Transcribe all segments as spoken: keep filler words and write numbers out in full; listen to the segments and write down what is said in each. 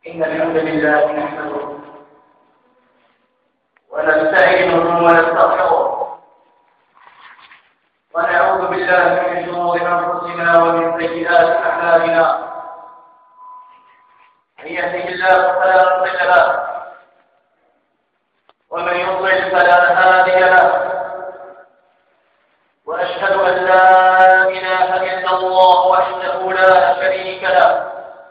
إن الحمد لله نحمده ونستعينه ونستغفره ونعوذ بالله من شرور أنفسنا ومن سيئات أعمالنا. من يهده الله فلا مضل له ومن يضلل فلا هادي له، وأشهد أن لا إله إلا الله وحده لا شريك له،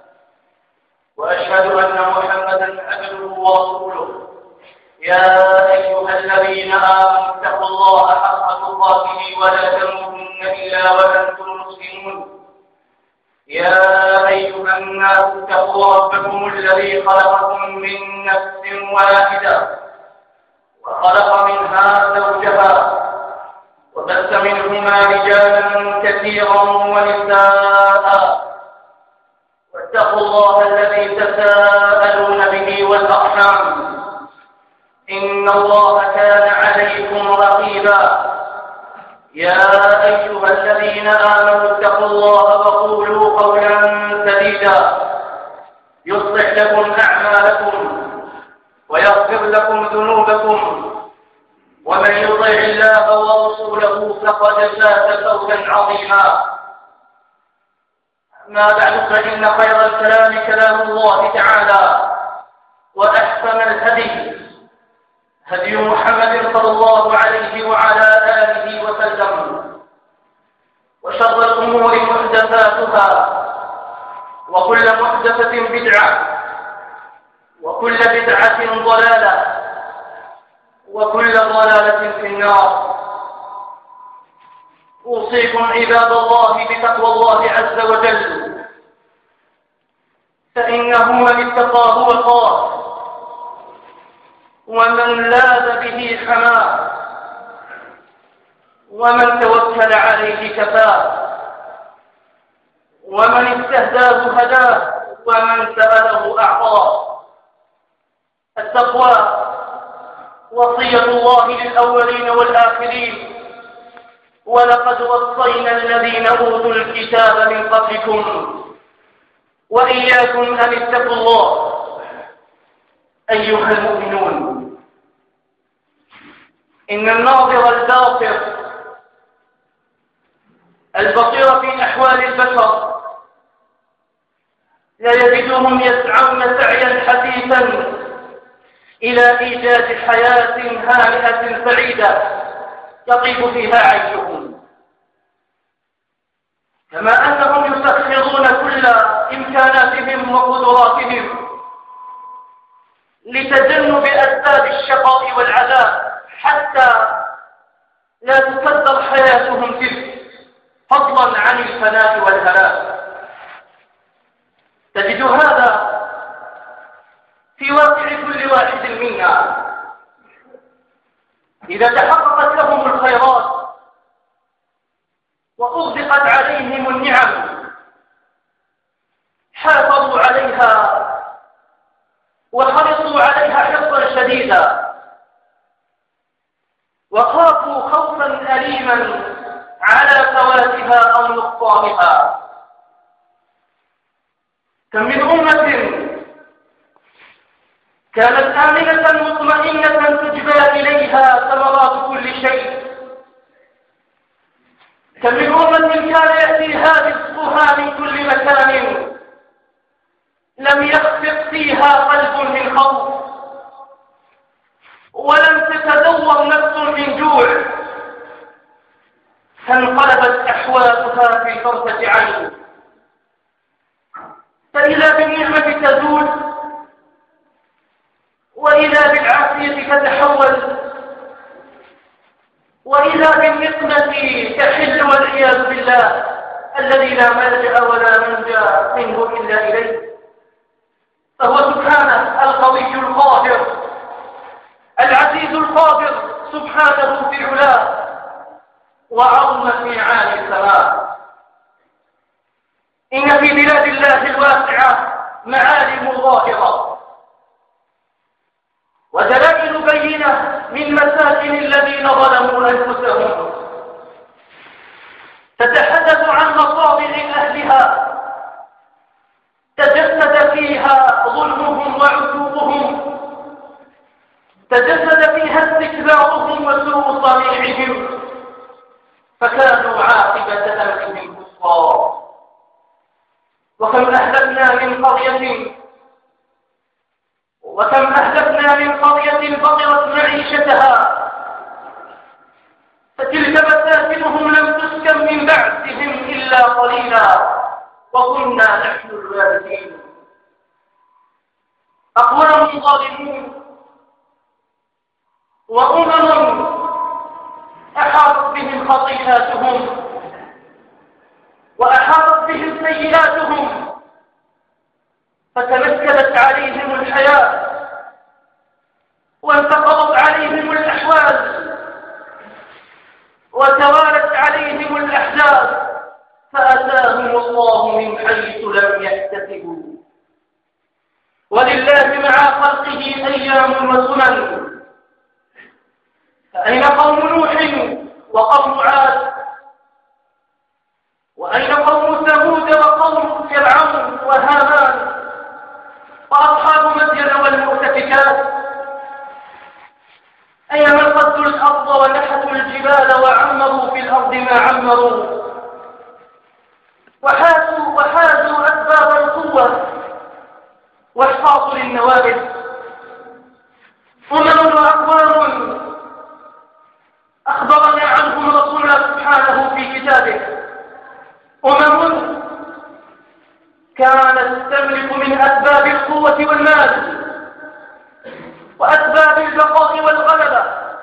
وأشهد أن محمدا عبده ورسوله. يا أيها الذين آمنوا اتقوا الله حق تقاته ولا تموتن إلا وأنتم مسلمون. يا أيها الناس اتقوا ربكم الذي خلقكم من نفس واحدة وخلق منها زوجها وبث منهما رجالا كثيرا ونساء، واتقوا الله الذي تساءلون به والأرحام إن الله كان عليكم رقيبا. يا أيها الذين آمنوا اتقوا الله وقولوا قولا سديدا يصلح لكم أعمالكم ويغفر لكم ذنوبكم، ومن يطع الله ورسوله فقد فاز فوزا عظيما. ما بعد، فإن خير الكلام كلام الله تعالى، وأحسن الهدي هدي محمد صلى الله عليه وعلى آله وسلم، وشر الأمور محدثاتها، وكل محدثة بدعة، وكل بدعة ضلالة، وكل ضلالة في النار. أوصيكم عباد الله بتقوى الله عز وجل، فإنه من اتقاه وقاه، ومن لاذ به حماه، ومن توكل عليه كفاه، ومن استهداه هداه، ومن سأله أعطاه. التقوى وصية الله للأولين والآخرين، ولقد وصينا الذين أوتوا الكتاب من قبلكم وإياكم أن اتقوا الله. أيها المؤمنون، إن الناظر الباصر البصير في أحوال البشر لا يجدهم يسعون سعيا حثيثا إلى إيجاد حياة هانئة سعيدة يطيب فيها عيشهم، كما أنهم يسخرون كل إمكاناتهم وقدراتهم لتجنب أسباب الشقاء والعذاب حتى لا تكدر حياتهم تلك، فضلا عن الفناء والهلاك. تجد هذا في واقع كل واحد منا. إذا تحققت لهم الخيرات وأغدقت عليهم النعم حافظوا عليها وحرصوا عليها حرصا شديدا، وخافوا خوفا أليما على فواتها أو نقصانها. كم من أمة كانت آمنة مطمئنة تجبى إليها ثمرات كل شيء، كم من أمة كان يأتيها رزقها من كل مكان لم يخفق فيها قلب من خوف، ولم تتدور نفس من جوع، فانقلبت أحوالها في طرفة عين. فإذا بالنعمة تزول، وإذا بالعافية تتحول، وإذا بالنقمة تحل، والعياذ بالله، الذي لا ملجأ ولا منجى منه إلا إليه. فهو سبحانه القوي القاهر العزيز القادر، سبحانه في علاه وعظم في عالي السماء. إن في بلاد الله الواسعة معالم ظاهرة ودلائل بينة من مساكن الذين ظلموا أنفسهم، تتحدث عن مصابر أهلها تجسد فيها ظلم تجسد فيها استكبارهم وسوء صنيعهم، فكانوا عاقبة أمرهم كفار. وكم أهلكنا من قرية وكم أهلكنا من قرية بطرت معيشتها فتلك مساكنهم لم تسكن من بعدهم إلا قليلا وكنا نحن الوارثين. أقوام ظالمون وأمم أحاطت بهم خطيئاتهم وأحاطت بهم سيئاتهم، فتمكنت عليهم الحياة وانتقضت عليهم الأحوال وتوالت عليهم الأحداث، فأتاهم الله من حيث لم يحتسبوا. ولله مع خلقه أيام وسنن، فأين قوم نوح وقوم عاد؟ وأين قوم ثمود وقوم فرعون وهامان وأصحاب مدين والمؤتفكات؟ أين من قدوا الأرض ونحتوا الجبال وعمروا في الأرض ما عمروا وحازوا وحازوا أسباب القوة واحتاطوا للنوابل؟ أمم وأقوام أخبرنا عنهم رسولنا سبحانه في كتابه، أمم كانت تملك من أسباب القوة والمال وأسباب البقاء والغلبة،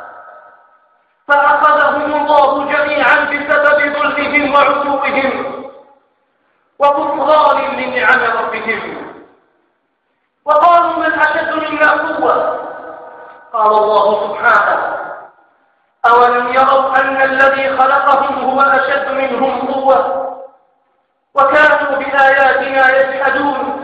فأخذهم الله جميعا بسبب ظلمهم وعتوهم وكفران لنعم ربهم، وقالوا من أشد منا قوة. قال الله سبحانه: أولم يروا أن الذي خلقهم هو أشد منهم قوة وكانوا بآياتنا يجحدون.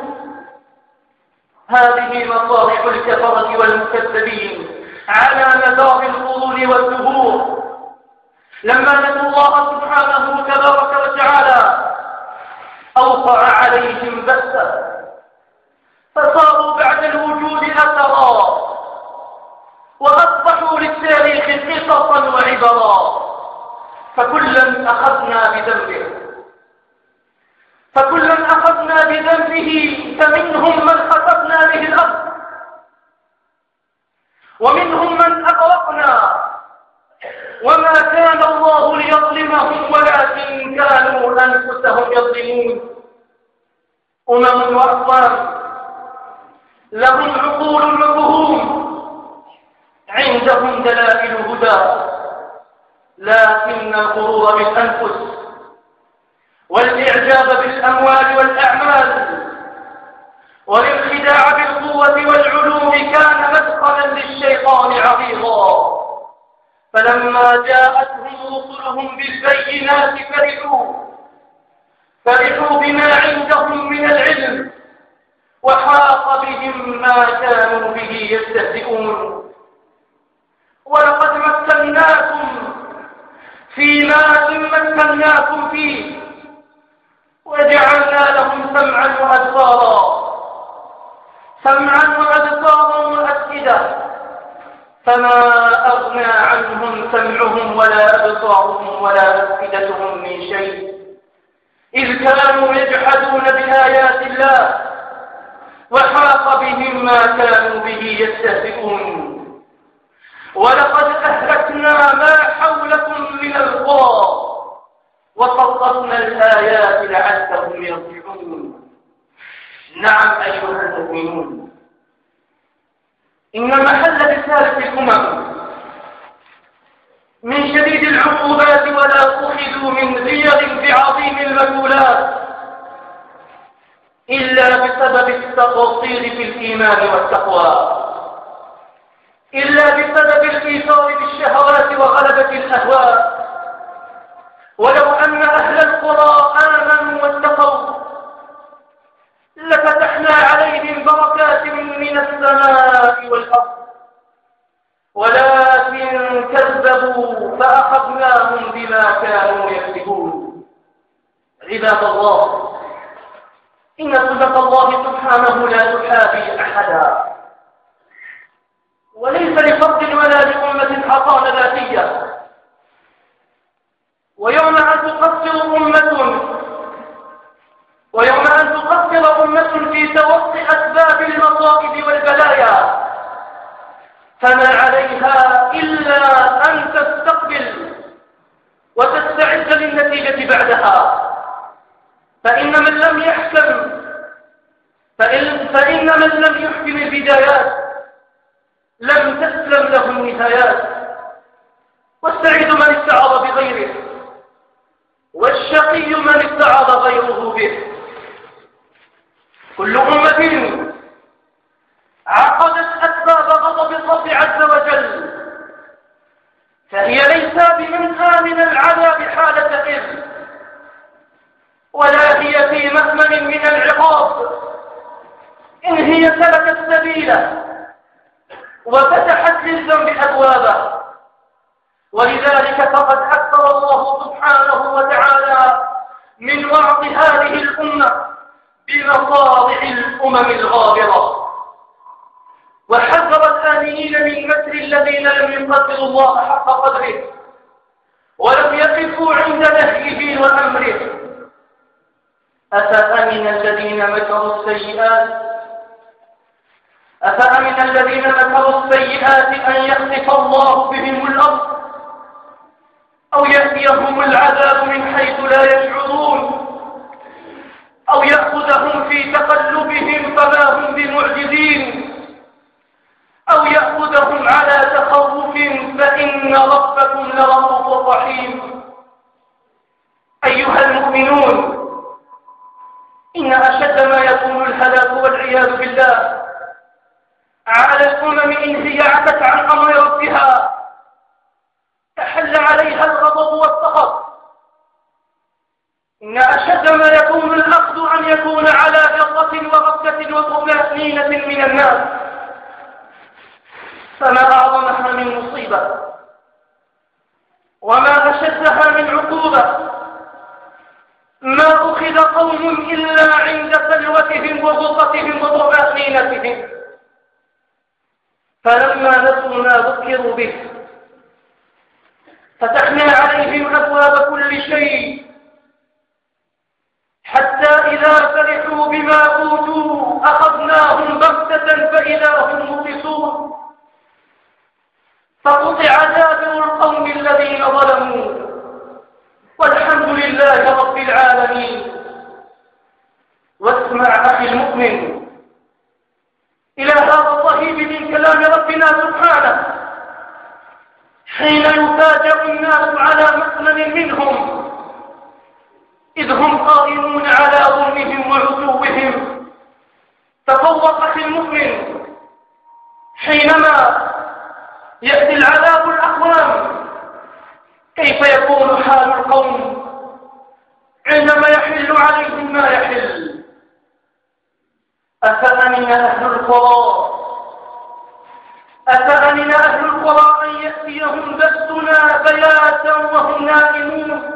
هذه مصالح الكفرة والمكذبين على مدار القرون والدهور، لما نسوا الله سبحانه تبارك وتعالى أوقع عليهم بأسا، فصاروا بعد الوجود أثرا وأصبحوا للتاريخ قصصا وعبرا، فكلا أخذنا بذنبه فكلا أخذنا بذنبه فمنهم من خسفنا به الأرض ومنهم من أغرقنا، وما كان الله ليظلمهم ولكن كانوا أنفسهم يظلمون. أمم وأقوام لهم عقول وفهوم، عندهم دلائل هدى، لكن الغرور بالأنفس والإعجاب بالأموال والأعمال والانخداع بالقوة والعلوم كان مدخلا للشيطان عريضا. فلما جاءتهم رسلهم بالبينات فرحوا فرحوا بما عندهم من العلم وحاق بهم ما كانوا به يستهزئون. ولقد مكناكم في ماء مكناكم فيه وجعلنا لهم سمعا وأبصارا سمعا وأبصارا وأفئدة فما أغنى عنهم سمعهم ولا أبصارهم ولا أفئدتهم من شيء إذ كانوا يجحدون بآيات الله وحاق بهم ما كانوا به يستهزئون. ولقد أهلكنا ما حولكم من القرى وقصصنا الآيات لعلهم يرجعون. نعم أيها المؤمنون، إن محل رسالة الأمم من شديد العقوبات ولا أخذوا من غير بعظيم المثولات إلا بسبب التقصير في الإيمان والتقوى، إلا بسبب الإيثار بالشهوات وغلبة الأهواء. ولو أن أهل القرى آمنوا واتقوا لفتحنا عليهم بركات من السماء والأرض، ولكن كذبوا فأخذناهم بما كانوا يكسبون. عباد الله، إن سنة الله سبحانه لا تحابي أحدا، وليس لفضل المصائب والبلايا، فما عليها إلا أن تستقبل وتستعد للنتيجة بعدها. فإن من لم يحكم فإن, فإن من لم يحكم البدايات لم تسلم له النهايات. والسعيد من استعاض بغيره، والشقي من استعاض غيره به. كل أمة عقدت أسباب غضب الرب عز وجل، فهي ليس بمن آمن العذاب حالة إذ، ولا هي في مأمن من العقاب إن هي سلكت سبيله وفتحت للذنب أبوابه. ولذلك فقد أكثر الله سبحانه وتعالى من وعظ هذه الأمة بمصارع الأمم الغابرة، وحذر الآمنين من مكر الذين لم يقدروا الله حق قدره ولم يقفوا عند نهيه وأمره. أفأمن الذين مكروا السيئات أفأمن الذين مكروا السيئات أن يخسف الله بهم الأرض أو يأتيهم العذاب من حيث لا يشعرون أو يأخذهم في تقلبهم فما هم بمعجزين أو يأخذهم على تخوف فإن ربكم لرؤوف رحيم. أيها المؤمنون، إن أشد ما يكون الهلاك والعياذ بالله على الأمم إن هي عتت عن أمر ربها تحل عليها الغضب والسخط. إن أشد ما يكون الأخذ أن يكون على غرة وغفلة وطمأنينة من الناس، فما أعظمها من مصيبة وما أشدها من عقوبة ما أخذ قوم إلا عند سلوتهم وغرتهم وطمأنينتهم، فلما نسوا ما ذكروا به فتحنا عليهم أبواب كل شيء حتى إذا فرحوا بما أوتوا أخذناهم بغتة فإذا هم مبلسون، فقطع دابر القوم الذين ظلموا والحمد لله رب العالمين. واسمع أخي المؤمن إلى هذا الرهيب من كلام ربنا سبحانه حين يفاجأ الناس على مأمن منهم إذ هم قائمون على ظلمهم وعتوهم. تفوق أخي المؤمن حينما يأتي العذاب الأقوام كيف يكون حال القوم عندما يحل عليهم ما يحل. أفأمن أهل القرى أفأمن أهل القرى أن يأتيهم بأسنا بياتا وهم نائمون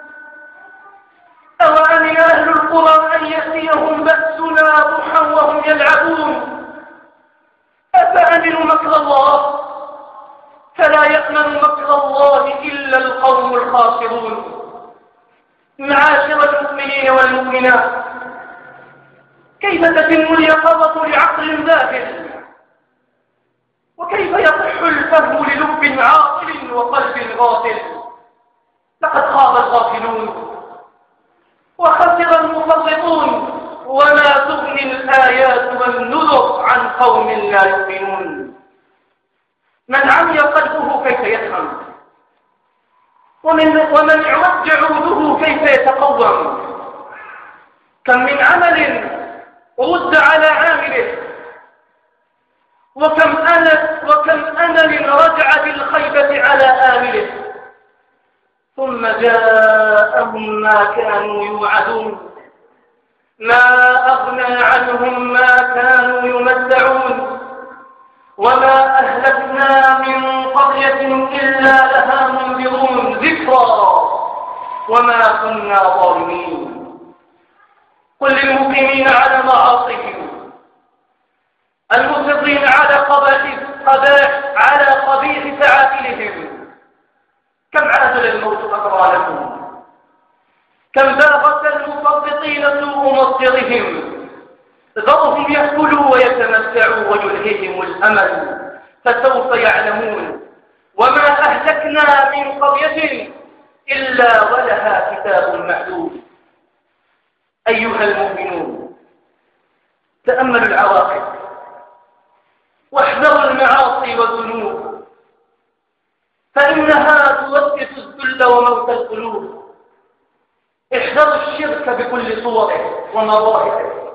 أوأمن أهل القرى أن يأتيهم بأسنا ضحى وهم يلعبون أفأمنوا مكر الله فلا يأمن مكر الله إلا القوم الخاسرون. معاشر المؤمنين والمؤمنات، كيف تتم اليقظة لعقل ذاهل، وكيف يصح الفهم للب عاقل وقلب غافل؟ لقد خاب الغافلون وخسر المفرطون وما تغني الآيات والنذر عن قوم لا يؤمنون. من عمي قلبه كيف يفهم، ومن, ومن عوج عوده كيف يتقوم. كم من عمل رد على عامله، وكم أمل وكم أمل رجع بالخيبة على آمله، ثم جاءهم ما كانوا يوعدون ما أغنى عنهم ما كانوا يمتعون وما أهلكنا من قرية إلا لها منذرون ذكرى وما كنا ظالمين. قل للمقيمين على معاصيهم المصرين على قبائح على قبيح فعائلهم كم عادل الموت أطرالهم، كم باغت المفرطين سوء مصيرهم، ذرهم ذرهم يأكلوا ويتمتعوا ويلههم الأمل فسوف يعلمون. وما أهلكنا من قرية إلا ولها كتاب معلوم. أيها المؤمنون، تأملوا العواقب واحذروا المعاصي والذنوب، فإنها توسوس الذل وموت القلوب. احذروا الشرك بكل صوره ومظاهره،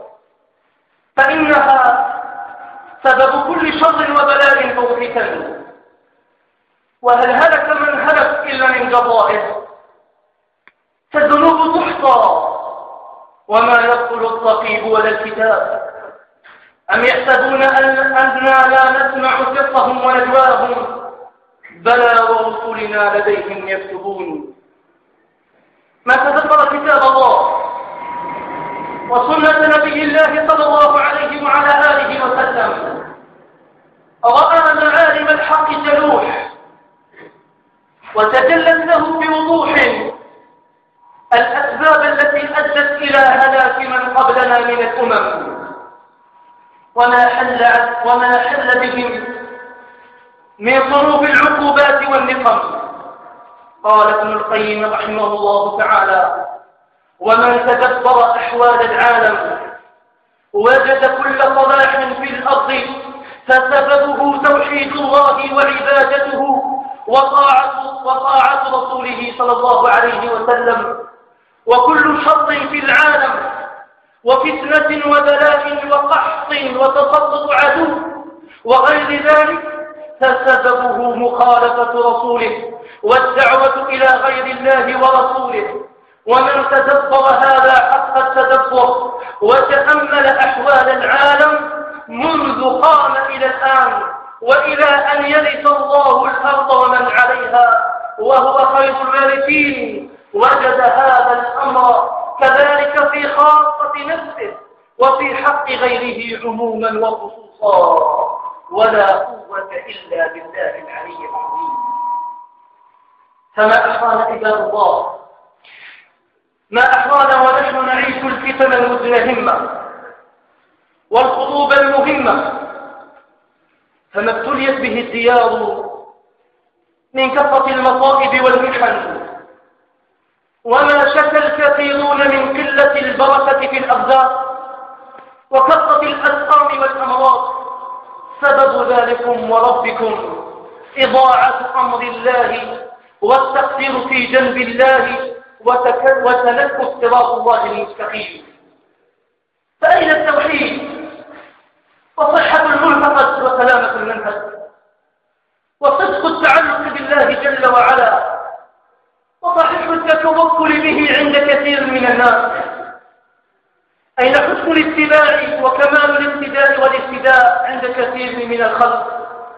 فإنها سبب كل شر وبلاء فوحكا. وهل هلك من هلك إلا من جرائه؟ فالذنوب تحصى وما يقتل الطبيب ولا الكتاب. أم يحسبون أننا لا نسمع سرهم ونجواهم؟ بلى ورسلنا لديهم يكتبون. ما تذكر كتاب الله وسنة نبي الله صلى الله عليه وعلى آله وسلم رأى معالم الحق تلوح وتجلت له بوضوح الأسباب التي أدت إلى هلاك من قبلنا من الأمم وما حل, وما حل بهم من صنوف العقوبات والنقم. قال ابن القيم رحمه الله تعالى: ومن تدبر أحوال العالم وجد كل صلاح في الأرض فسببه توحيد الله وعبادته وطاعة, وطاعة رسوله صلى الله عليه وسلم. وكل شر في العالم وفتنة وبلاء وقحط وتسلط عدو وغير ذلك فسببه مخالفة رسوله والدعوة إلى غير الله ورسوله. ومن تدبر هذا حق التدبر وتأمل أحوال العالم منذ قام إلى الآن وإلى أن يرث الله الأرض ومن عليها وهو خير الوارثين وجد هذا الأمر كذلك في خاصة نفسه وفي حق غيره عموما وخصوصا. ولا قوة إلا بالله العلي العظيم. فما أحرانا عباد الله، ما أحرانا ونحن نعيش الفتن المزدهمة والخطوب المهمة، فما ابتليت به الديار من كثرة المصائب والمحن، وما شكى الكثيرون من قلة البركة في الأرزاق وكثرة الأسقام والأمراض. سبب ذلكم وربكم إضاعة أمر الله والتقصير في جنب الله وتنكس صراط الله المستقيم. فأين التوحيد وصحة المعتقد وسلامة المنهج وصدق التعلق بالله جل وعلا وصحيح التوكل به عند كثير من الناس؟ أين حسن الاتباع وكمال الابتداء والاهتداء عند كثير من الخلق؟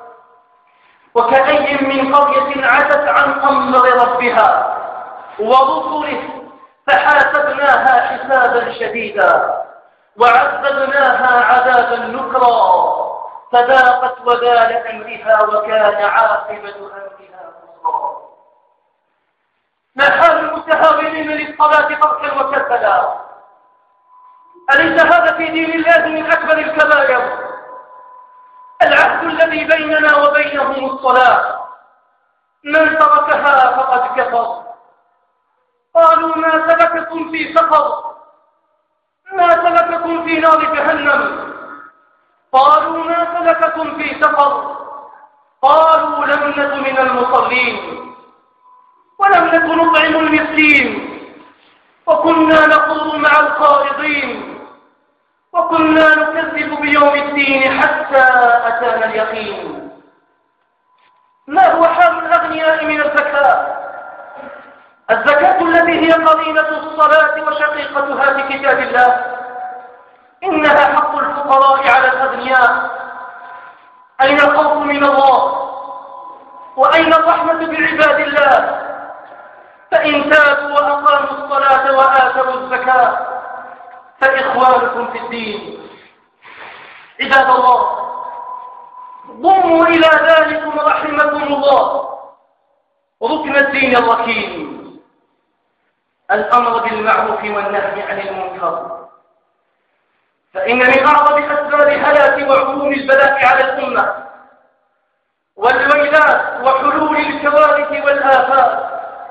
وكأي من قرية عتت عن أمر ربها ورسله فحاسبناها حسابا شديدا وعذبناها عذابا نكرا فذاقت وبال أمرها وكان عاقبة أمرها خسرا. ما حال المتهاونين للصلاة تركا وكسلا؟ أليس هذا في دين الله من أكبر الكبائر؟ العهد الذي بيننا وبينهم الصلاة، من تركها فقد كفر. قالوا ما سلككم في سقر؟ ما سلككم في نار جهنم؟ قالوا ما سلككم في سقر؟ قالوا لم نك من المصلين ولم نك نطعم المسكين وكنا نخوض مع الخائضين وكنا نكذب بيوم الدين حتى أتانا اليقين. ما هو حال الأغنياء من الزكاة؟ الزكاة التي هي قرينة الصلاة وشقيقتها في كتاب الله، إنها حق الفقراء على الأغنياء. أين الخوف من الله وأين الرحمة بعباد الله؟ فإن تابوا وأقاموا الصلاة وآتوا الزكاة فإخوانكم في الدين. عباد الله، ضموا إلى ذلكم رحمكم الله ركن الدين الركين، الأمر بالمعروف والنهي عن المنكر. فإن من أعظم أسباب أسباب هلاك وعموم البلاء على الأمة والويلات وحلول الكوارث والآفات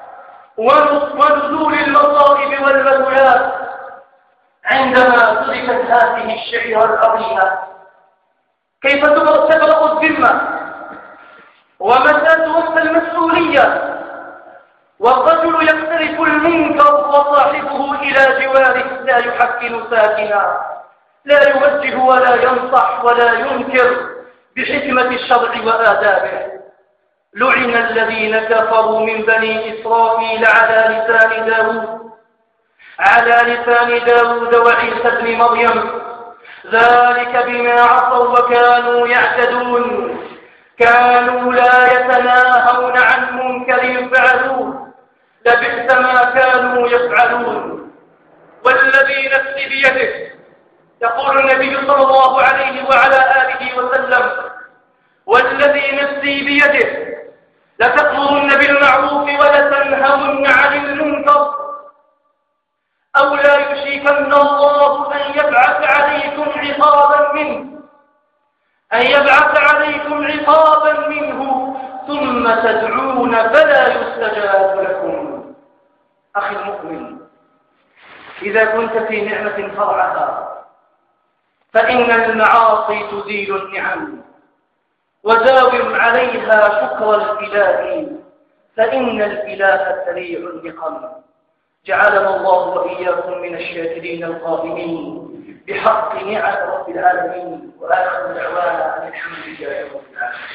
ونزول المصائب والبلوات عندما تركت هذه الشعيرة العظيمة. كيف تبرأ الذمة ومتى توفى المسؤولية والرجل يقترف المنكر وصاحبه إلى جواره لا يحكم ساكنا، لا يوجه ولا ينصح ولا ينكر بحكمة الشرع وآدابه. لعن الذين كفروا من بني إسرائيل على لسان داود على لسان داود وعيسى ابن مريم، ذلك بما عصوا وكانوا يعتدون، كانوا لا يتناهون عن منكر فعلوه، لبئس ما كانوا يفعلون. والذي نفسي بيده، يقول النبي صلى الله عليه وعلى آله وسلم: والذي نفسي بيده لتأمرن بالمعروف ولتنهون عن المنكر، أو لا يشركن الله أن يبعث عليكم عقابا منه أن يبعث عليكم عقابا منه ثم تدعون فلا يستجاب لكم. أخي المؤمن، إذا كنت في نعمة فرعها فإن المعاصي تزيل النعم، وداوم عليها شكر الإله فإن الإله سريع النقم. جعلنا الله وإياكم من الشاكرين القائمين بحق نعم رب العالمين، وآخر دعوانا أن الحمد لله رب العالمين.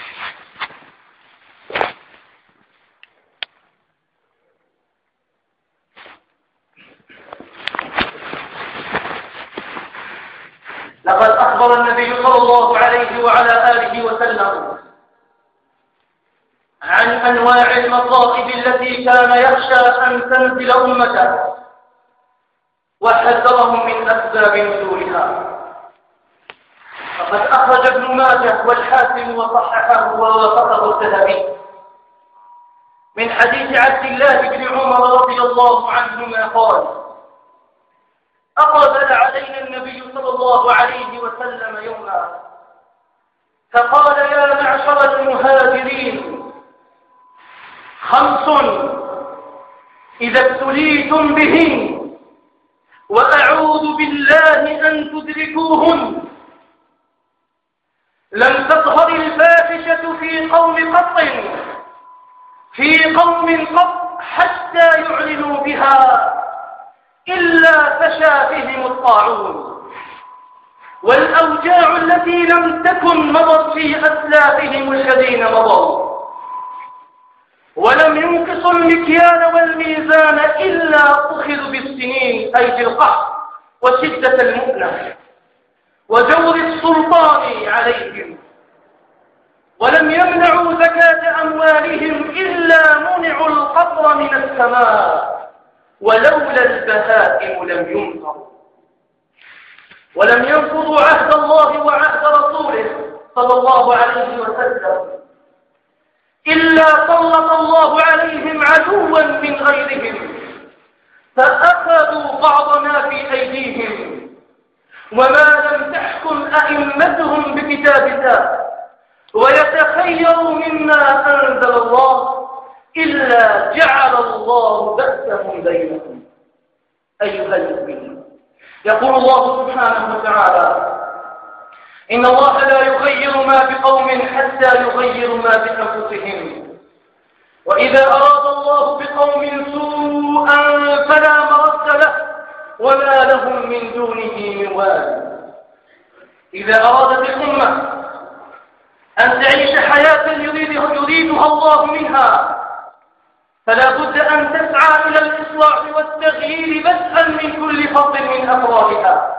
لقد أخبر النبي صلى الله عليه وعلى آله وسلم عن أنواع المصائب التي كان يخشى أن تنزل أمته، وحذرهم من أسباب نزولها. فقد أخرج ابن ماجه والحاكم وصححه ووافقه الذهبي من حديث عبد الله بن عمر رضي الله عنهما قال: أقبل علينا النبي صلى الله عليه وسلم يوما فقال: يا معشر المهاجرين، خمس إذا ابتليتم بهن وأعوذ بالله أن تدركوهن لم تظهر الفاحشة في قوم قط في قوم قط حتى يعلنوا بها إلا فشى بهم الطاعون والأوجاع التي لم تكن مضت في أسلافهم الذين مضوا، ولم ينقصوا المكيال والميزان إلا أخذوا بالسنين، أي بالقهر وشدة المؤنة وجور السلطان عليهم، ولم يمنعوا زكاة أموالهم إلا منعوا القطر من السماء، ولولا البهائم لم ينصروا، ولم ينقضوا عهد الله وعهد رسوله صلى الله عليه وسلم إلا سلط الله عليهم عدوا من غيرهم فأخذوا بعض ما في أيديهم، وما لم تحكم أئمتهم بكتاب الله ويتخيروا مما أنزل الله إلا جعل الله بأسهم بينهم. أيها المؤمنون، يقول الله سبحانه وتعالى: إن الله لا يغير ما بقوم حتى يغيروا ما بأنفسهم، وإذا أراد الله بقوم سوءا فلا مرد له وما لهم من دونه من وال. إذا أراد بالأمة أن تعيش حياة يريدها, يريدها الله منها فلا بد أن تسعى إلى الإصلاح والتغيير بدءا من كل فرد من أفرادها.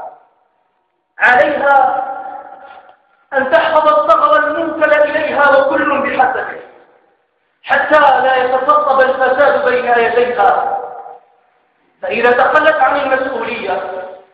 عليها أن تحفظ الثغر المنكل إليها وكل بحسبه حتى لا يتسطب الفساد بين يديها، فإذا تخلت عن المسؤولية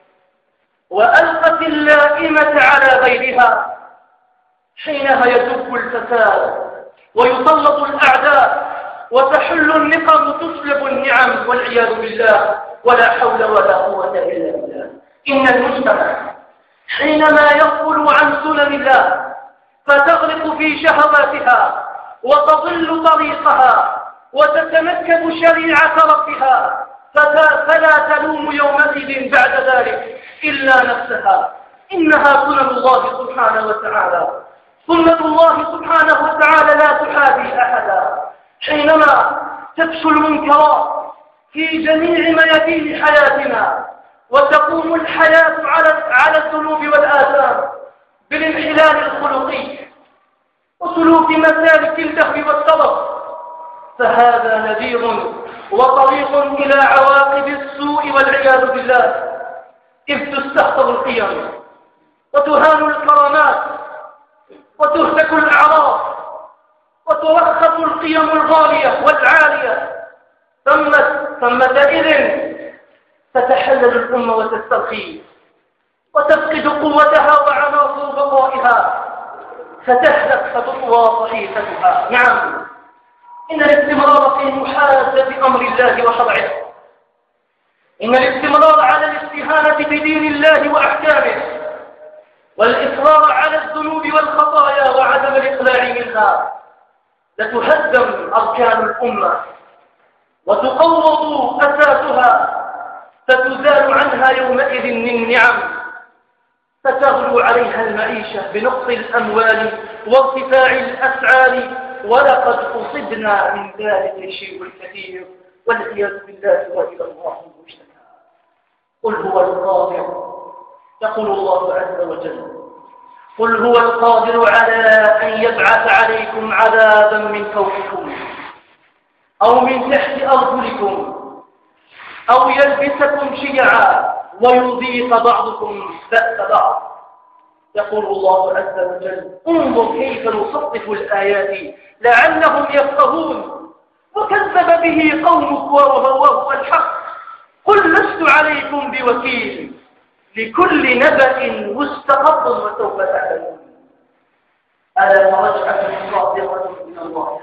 وألقت اللائمة على غيرها حينها يدب الفساد ويسلط الأعداء وتحل النقم وتسلب النعم والعياذ بالله، ولا حول ولا قوة إلا بالله. إن المجتمع حينما يغفل عن سنن الله فتغرق في شهواتها وتضل طريقها وتتنكب شريعة ربها، فلا تلوم يومئذ بعد ذلك إلا نفسها. إنها سنن الله سبحانه وتعالى، سنة الله سبحانه وتعالى لا تحابي أحدا. حينما تفشو المنكرات في جميع ميادين حياتنا وتقوم الحياة على على الذنوب والآثام بالانحلال الخلقي وسلوك مسالك اللهو والسرف، فهذا نذير وطريق إلى عواقب السوء والعياذ بالله، إذ تستخطر القيم وتهان الكرامات وتهتك الأعراض وترخص القيم الغالية والعالية. ثمتئذ تتحلل الأمة وتسترخي وتفقد قوتها وعناصر بقائها، فتهلك فتطوى صحيفتها. نعم، إن الاستمرار في محاسبة أمر الله وشرعه، إن الاستمرار على الاستهانة بدين الله وأحكامه والإصرار على الذنوب والخطايا وعدم الإقلاع منها لتهدم أركان الأمة وتقوض أساسها، فتزال عنها يومئذ النعم، فتغلو عليها المعيشة بنقص الأموال وارتفاع الأسعار، ولقد أصبنا من ذلك الشيء الكثير والعياذ بالله وإلى الله المشتكى. قل هو القادر، يقول الله عز وجل، قل هو القادر على أن يبعث عليكم عذابا من فوقكم أو من تحت أرجلكم أو يلبسكم شيعا ويذيق بعضكم بأس بعض. يقول الله عز وجل، انظر كيف نصدق الآيات لعلهم يفقهون، وكذب به قومك وهو الحق، قل لست عليكم بوكيل، لكل نبأ مستقر وسوف تعلمون. ألا مرجعة صادقة من الله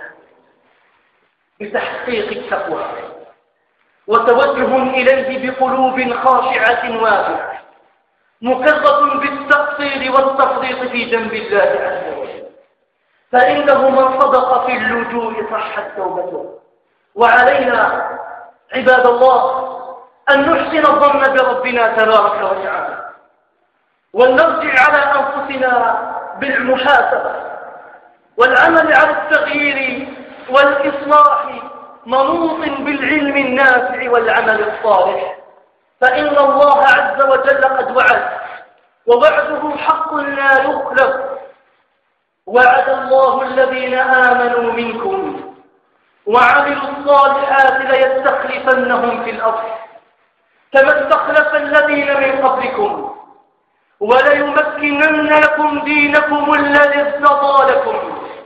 بتحقيق التقوى وتوجه إليه بقلوب خاشعة واضحة مكرة بالتقصير والتفريط في جنب الله عز وجل، فإنه من صدق في اللجوء صحت توبته. وعلينا عباد الله أن نحسن الظن بربنا تبارك وتعالى، ونرجع على أنفسنا بالمحاسبة والعمل على التغيير والإصلاح منوط بالعلم النافع والعمل الصالح، فإن الله عز وجل قد وعد، ووعده حق لا يخلف. وعد الله الذين آمنوا منكم وعملوا الصالحات ليستخلفنهم في الأرض كما استخلف الذين من قبلكم وليمكنن لكم دينكم الذي ارتضى لكم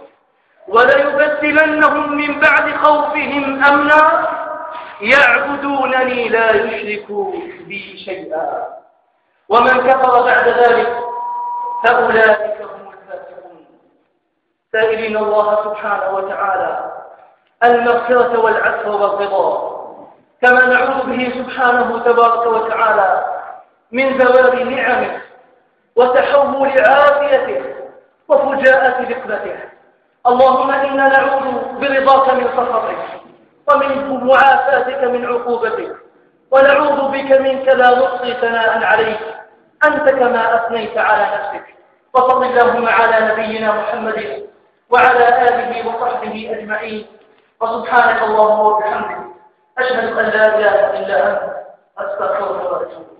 وليبدلنهم من بعد خوفهم أمنا يعبدونني لا يشركوا بي شيئا، ومن كفر بعد ذلك فأولئك هم الفاسقون. سائلين الله سبحانه وتعالى المغفرة والعفو والرضا، كما نعوذ به سبحانه تبارك وتعالى من زوال نعمه وتحول عافيته وفجاءة نقمته. اللهم إنا نعوذ برضاك من سخطك ومن معافاتك من عقوبتك، ونعوذ بك منك لا نحصي ثناء عليك أنت كما أثنيت على نفسك. وصل اللهم على نبينا محمد وعلى آله وصحبه أجمعين، وسبحانك اللهم وبحمدك أشهد أن لا إله إلا أنت أستغفرك وأتوب إليك.